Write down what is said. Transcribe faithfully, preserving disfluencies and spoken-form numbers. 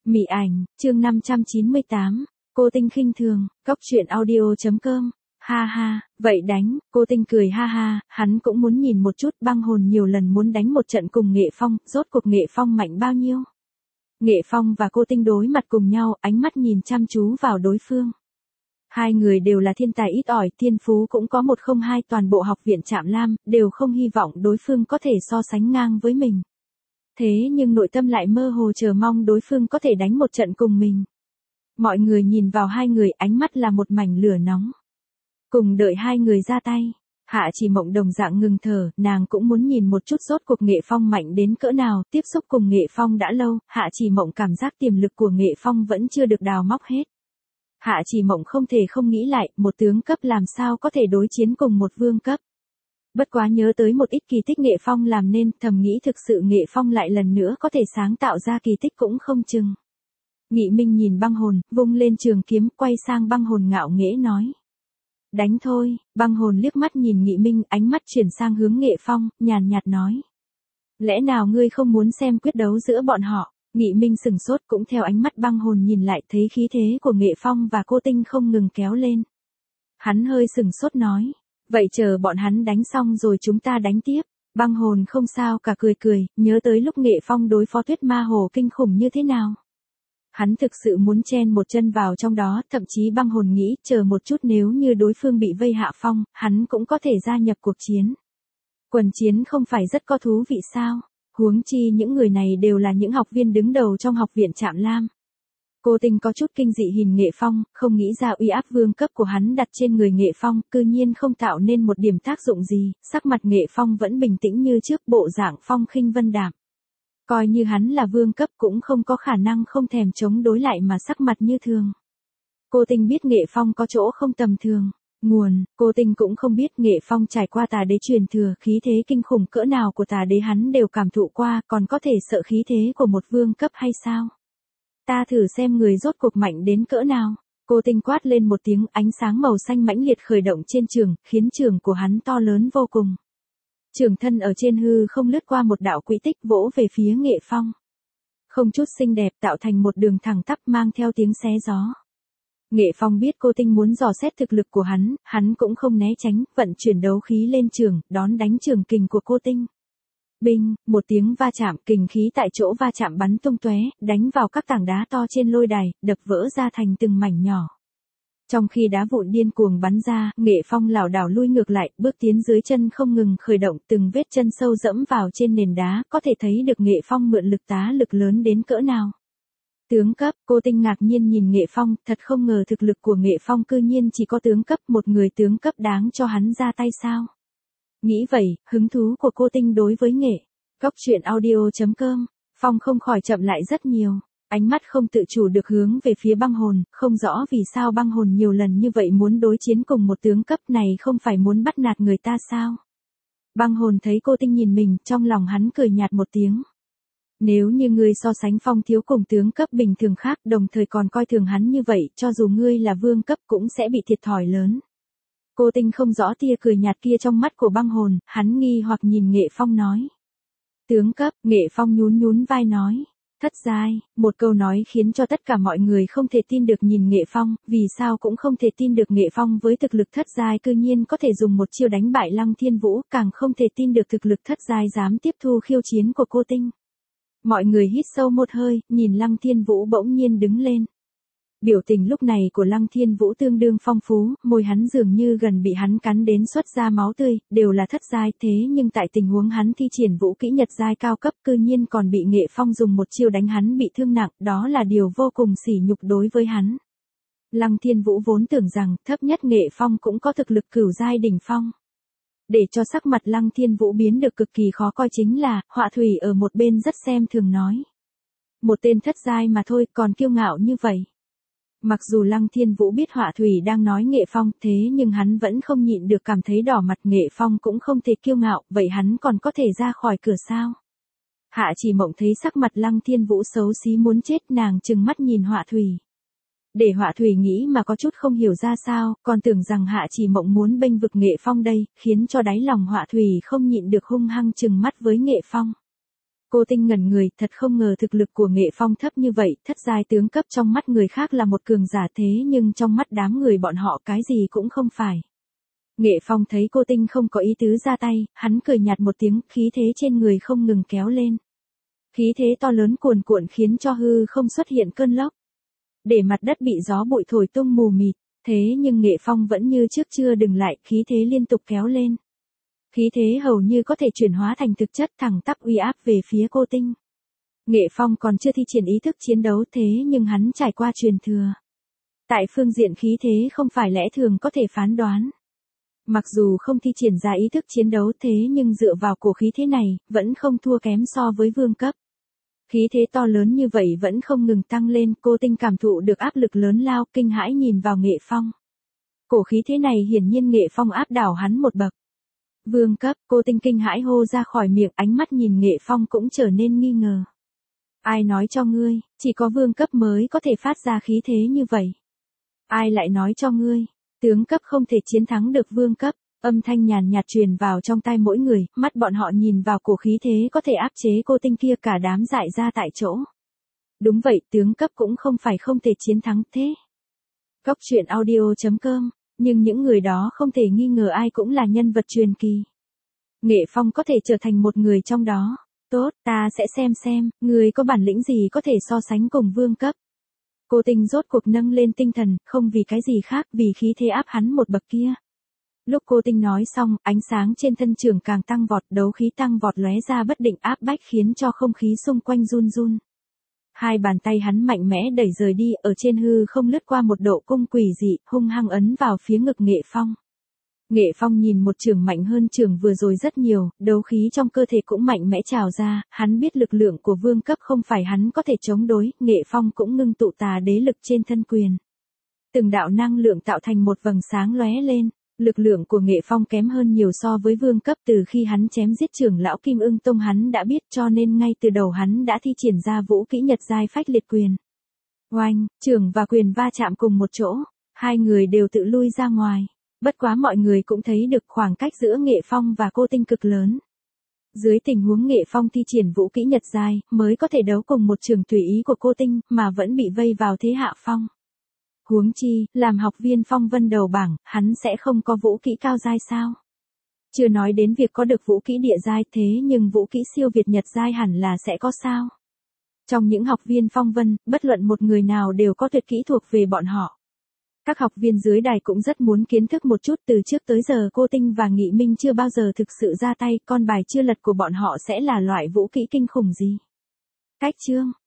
Mị ảnh, chương năm trăm chín mươi tám, cô Tinh khinh thường, cóc truyện audio chấm com. Ha ha, vậy đánh, cô Tinh cười ha ha, hắn cũng muốn nhìn một chút. Băng Hồn nhiều lần muốn đánh một trận cùng Nghệ Phong, rốt cuộc Nghệ Phong mạnh bao nhiêu. Nghệ Phong và cô Tinh đối mặt cùng nhau, ánh mắt nhìn chăm chú vào đối phương. Hai người đều là thiên tài ít ỏi, thiên phú cũng có một không hai, toàn bộ học viện Trạm Lam, đều không hy vọng đối phương có thể so sánh ngang với mình. Thế nhưng nội tâm lại mơ hồ chờ mong đối phương có thể đánh một trận cùng mình. Mọi người nhìn vào hai người, ánh mắt là một mảnh lửa nóng. Cùng đợi hai người ra tay, Hạ Chỉ Mộng đồng dạng ngừng thở, nàng cũng muốn nhìn một chút rốt cuộc Nghệ Phong mạnh đến cỡ nào. Tiếp xúc cùng Nghệ Phong đã lâu, Hạ Chỉ Mộng cảm giác tiềm lực của Nghệ Phong vẫn chưa được đào móc hết. Hạ Chỉ Mộng không thể không nghĩ lại, một tướng cấp làm sao có thể đối chiến cùng một vương cấp. Bất quá nhớ tới một ít kỳ tích Nghệ Phong làm nên, thầm nghĩ thực sự Nghệ Phong lại lần nữa có thể sáng tạo ra kỳ tích cũng không chừng. Nghị Minh nhìn Băng Hồn, vung lên trường kiếm, quay sang Băng Hồn ngạo nghễ nói. Đánh thôi. Băng Hồn liếc mắt nhìn Nghị Minh, ánh mắt chuyển sang hướng Nghệ Phong, nhàn nhạt nói. Lẽ nào ngươi không muốn xem quyết đấu giữa bọn họ? Nghị Minh sừng sốt, cũng theo ánh mắt Băng Hồn nhìn lại, thấy khí thế của Nghệ Phong và cô Tinh không ngừng kéo lên. Hắn hơi sừng sốt nói. Vậy chờ bọn hắn đánh xong rồi chúng ta đánh tiếp. Băng Hồn không sao cả, cười cười, nhớ tới lúc Nghệ Phong đối phó Tuyết Ma Hồ kinh khủng như thế nào. Hắn thực sự muốn chen một chân vào trong đó, thậm chí Băng Hồn nghĩ, chờ một chút nếu như đối phương bị vây hạ phong, hắn cũng có thể gia nhập cuộc chiến. Quần chiến không phải rất có thú vị sao? Huống chi những người này đều là những học viên đứng đầu trong học viện Trạm Lam. Cô Tinh có chút kinh dị nhìn Nghệ Phong, không nghĩ ra uy áp vương cấp của hắn đặt trên người Nghệ Phong, cư nhiên không tạo nên một điểm tác dụng gì. Sắc mặt Nghệ Phong vẫn bình tĩnh như trước, bộ dạng phong khinh vân đạm. Coi như hắn là vương cấp cũng không có khả năng không thèm chống đối lại mà sắc mặt như thường. Cô Tinh biết Nghệ Phong có chỗ không tầm thường. Nguồn, cô Tinh cũng không biết Nghệ Phong trải qua tà đế truyền thừa, khí thế kinh khủng cỡ nào của tà đế hắn đều cảm thụ qua, còn có thể sợ khí thế của một vương cấp hay sao? Ta thử xem người rốt cuộc mạnh đến cỡ nào. Cô Tinh quát lên một tiếng, ánh sáng màu xanh mãnh liệt khởi động trên trường, khiến trường của hắn to lớn vô cùng. Trường thân ở trên hư không lướt qua một đạo quỹ tích vỗ về phía Nghệ Phong. Không chút xinh đẹp, tạo thành một đường thẳng tắp mang theo tiếng xé gió. Nghệ Phong biết cô Tinh muốn dò xét thực lực của hắn, hắn cũng không né tránh, vận chuyển đấu khí lên trường, đón đánh trường kình của cô Tinh. Binh, một tiếng va chạm, kình khí tại chỗ va chạm bắn tung tóe, đánh vào các tảng đá to trên lôi đài, đập vỡ ra thành từng mảnh nhỏ. Trong khi đá vụn điên cuồng bắn ra, Nghệ Phong lảo đảo lui ngược lại, bước tiến dưới chân không ngừng khởi động, từng vết chân sâu dẫm vào trên nền đá, có thể thấy được Nghệ Phong mượn lực tá lực lớn đến cỡ nào. Tướng cấp, cô Tinh ngạc nhiên nhìn Nghệ Phong, thật không ngờ thực lực của Nghệ Phong cư nhiên chỉ có tướng cấp, một người tướng cấp đáng cho hắn ra tay sao? Nghĩ vậy, hứng thú của cô Tinh đối với Nghệ cóc truyện audio chấm com, Phong không khỏi chậm lại rất nhiều, ánh mắt không tự chủ được hướng về phía Băng Hồn, không rõ vì sao Băng Hồn nhiều lần như vậy muốn đối chiến cùng một tướng cấp này không phải muốn bắt nạt người ta sao? Băng Hồn thấy cô Tinh nhìn mình, trong lòng hắn cười nhạt một tiếng. Nếu như ngươi so sánh Phong thiếu cùng tướng cấp bình thường khác, đồng thời còn coi thường hắn như vậy, cho dù ngươi là vương cấp cũng sẽ bị thiệt thòi lớn. Cô Tinh không rõ tia cười nhạt kia trong mắt của Băng Hồn, hắn nghi hoặc nhìn Nghệ Phong nói. Tướng cấp, Nghệ Phong nhún nhún vai nói. Thất giai, một câu nói khiến cho tất cả mọi người không thể tin được nhìn Nghệ Phong, vì sao cũng không thể tin được Nghệ Phong với thực lực thất giai cư nhiên có thể dùng một chiêu đánh bại Lăng Thiên Vũ, càng không thể tin được thực lực thất giai dám tiếp thu khiêu chiến của cô Tinh. Mọi người hít sâu một hơi, nhìn Lăng Thiên Vũ bỗng nhiên đứng lên. Biểu tình lúc này của Lăng Thiên Vũ tương đương phong phú, môi hắn dường như gần bị hắn cắn đến xuất ra máu tươi, đều là thất giai, thế nhưng tại tình huống hắn thi triển vũ kỹ nhật giai cao cấp cư nhiên còn bị Nghệ Phong dùng một chiêu đánh hắn bị thương nặng, đó là điều vô cùng sỉ nhục đối với hắn. Lăng Thiên Vũ vốn tưởng rằng thấp nhất Nghệ Phong cũng có thực lực cửu giai đỉnh phong. Để cho sắc mặt Lăng Thiên Vũ biến được cực kỳ khó coi chính là, Họa Thủy ở một bên rất xem thường nói. Một tên thất giai mà thôi, còn kiêu ngạo như vậy. Mặc dù Lăng Thiên Vũ biết Họa Thủy đang nói Nghệ Phong, thế nhưng hắn vẫn không nhịn được cảm thấy đỏ mặt. Nghệ Phong cũng không thể kiêu ngạo, vậy hắn còn có thể ra khỏi cửa sao? Hạ Chỉ Mộng thấy sắc mặt Lăng Thiên Vũ xấu xí muốn chết, nàng trừng mắt nhìn Họa Thủy. Để Họa Thủy nghĩ mà có chút không hiểu ra sao, còn tưởng rằng Hạ Chỉ Mộng muốn bênh vực Nghệ Phong đây, khiến cho đáy lòng Họa Thủy không nhịn được hung hăng trừng mắt với Nghệ Phong. Cô Tinh ngẩn người, thật không ngờ thực lực của Nghệ Phong thấp như vậy, thất giai tướng cấp trong mắt người khác là một cường giả thế nhưng trong mắt đám người bọn họ cái gì cũng không phải. Nghệ Phong thấy cô Tinh không có ý tứ ra tay, hắn cười nhạt một tiếng, khí thế trên người không ngừng kéo lên. Khí thế to lớn cuồn cuộn khiến cho hư không xuất hiện cơn lốc. Để mặt đất bị gió bụi thổi tung mù mịt, thế nhưng Nghệ Phong vẫn như trước chưa dừng lại, khí thế liên tục kéo lên. Khí thế hầu như có thể chuyển hóa thành thực chất thẳng tắp uy áp về phía cô Tinh. Nghệ Phong còn chưa thi triển ý thức chiến đấu thế nhưng hắn trải qua truyền thừa. Tại phương diện khí thế không phải lẽ thường có thể phán đoán. Mặc dù không thi triển ra ý thức chiến đấu thế nhưng dựa vào cổ khí thế này, vẫn không thua kém so với vương cấp. Khí thế to lớn như vậy vẫn không ngừng tăng lên, cô Tinh cảm thụ được áp lực lớn lao, kinh hãi nhìn vào Nghệ Phong. Cổ khí thế này hiển nhiên Nghệ Phong áp đảo hắn một bậc. Vương cấp, cô Tinh kinh hãi hô ra khỏi miệng, ánh mắt nhìn Nghệ Phong cũng trở nên nghi ngờ. Ai nói cho ngươi, chỉ có vương cấp mới có thể phát ra khí thế như vậy. Ai lại nói cho ngươi, tướng cấp không thể chiến thắng được vương cấp, âm thanh nhàn nhạt truyền vào trong tai mỗi người, mắt bọn họ nhìn vào cổ khí thế có thể áp chế cô Tinh kia cả đám dại ra tại chỗ. Đúng vậy, tướng cấp cũng không phải không thể chiến thắng thế. Cốc truyện audio chấm com, nhưng những người đó không thể nghi ngờ ai cũng là nhân vật truyền kỳ. Nghệ Phong có thể trở thành một người trong đó. Tốt, ta sẽ xem xem, người có bản lĩnh gì có thể so sánh cùng vương cấp. Cô Tinh rốt cuộc nâng lên tinh thần, không vì cái gì khác, vì khí thế áp hắn một bậc kia. Lúc cô Tinh nói xong, ánh sáng trên thân trường càng tăng vọt, đấu khí tăng vọt lóe ra bất định áp bách khiến cho không khí xung quanh run run. Hai bàn tay hắn mạnh mẽ đẩy rời đi, ở trên hư không lướt qua một độ cung quỷ dị, hung hăng ấn vào phía ngực Nghệ Phong. Nghệ Phong nhìn một trường mạnh hơn trường vừa rồi rất nhiều, đấu khí trong cơ thể cũng mạnh mẽ trào ra, hắn biết lực lượng của vương cấp không phải hắn có thể chống đối, Nghệ Phong cũng ngưng tụ tà đế lực trên thân quyền. Từng đạo năng lượng tạo thành một vầng sáng lóe lên, lực lượng của Nghệ Phong kém hơn nhiều so với vương cấp từ khi hắn chém giết trưởng lão Kim Ưng Tông hắn đã biết cho nên ngay từ đầu hắn đã thi triển ra vũ kỹ nhật giai phách liệt quyền. Oanh, trường và quyền va chạm cùng một chỗ, hai người đều tự lui ra ngoài. Bất quá mọi người cũng thấy được khoảng cách giữa Nghệ Phong và cô Tinh cực lớn. Dưới tình huống Nghệ Phong thi triển vũ kỹ nhật giai, mới có thể đấu cùng một trường tùy ý của cô Tinh, mà vẫn bị vây vào thế hạ phong. Huống chi, làm học viên phong vân đầu bảng, hắn sẽ không có vũ kỹ cao giai sao? Chưa nói đến việc có được vũ kỹ địa giai thế nhưng vũ kỹ siêu việt nhật giai hẳn là sẽ có sao? Trong những học viên phong vân, bất luận một người nào đều có tuyệt kỹ thuộc về bọn họ. Các học viên dưới đài cũng rất muốn kiến thức một chút, từ trước tới giờ cô Tinh và Nghị Minh chưa bao giờ thực sự ra tay, con bài chưa lật của bọn họ sẽ là loại vũ kỹ kinh khủng gì. Cách chương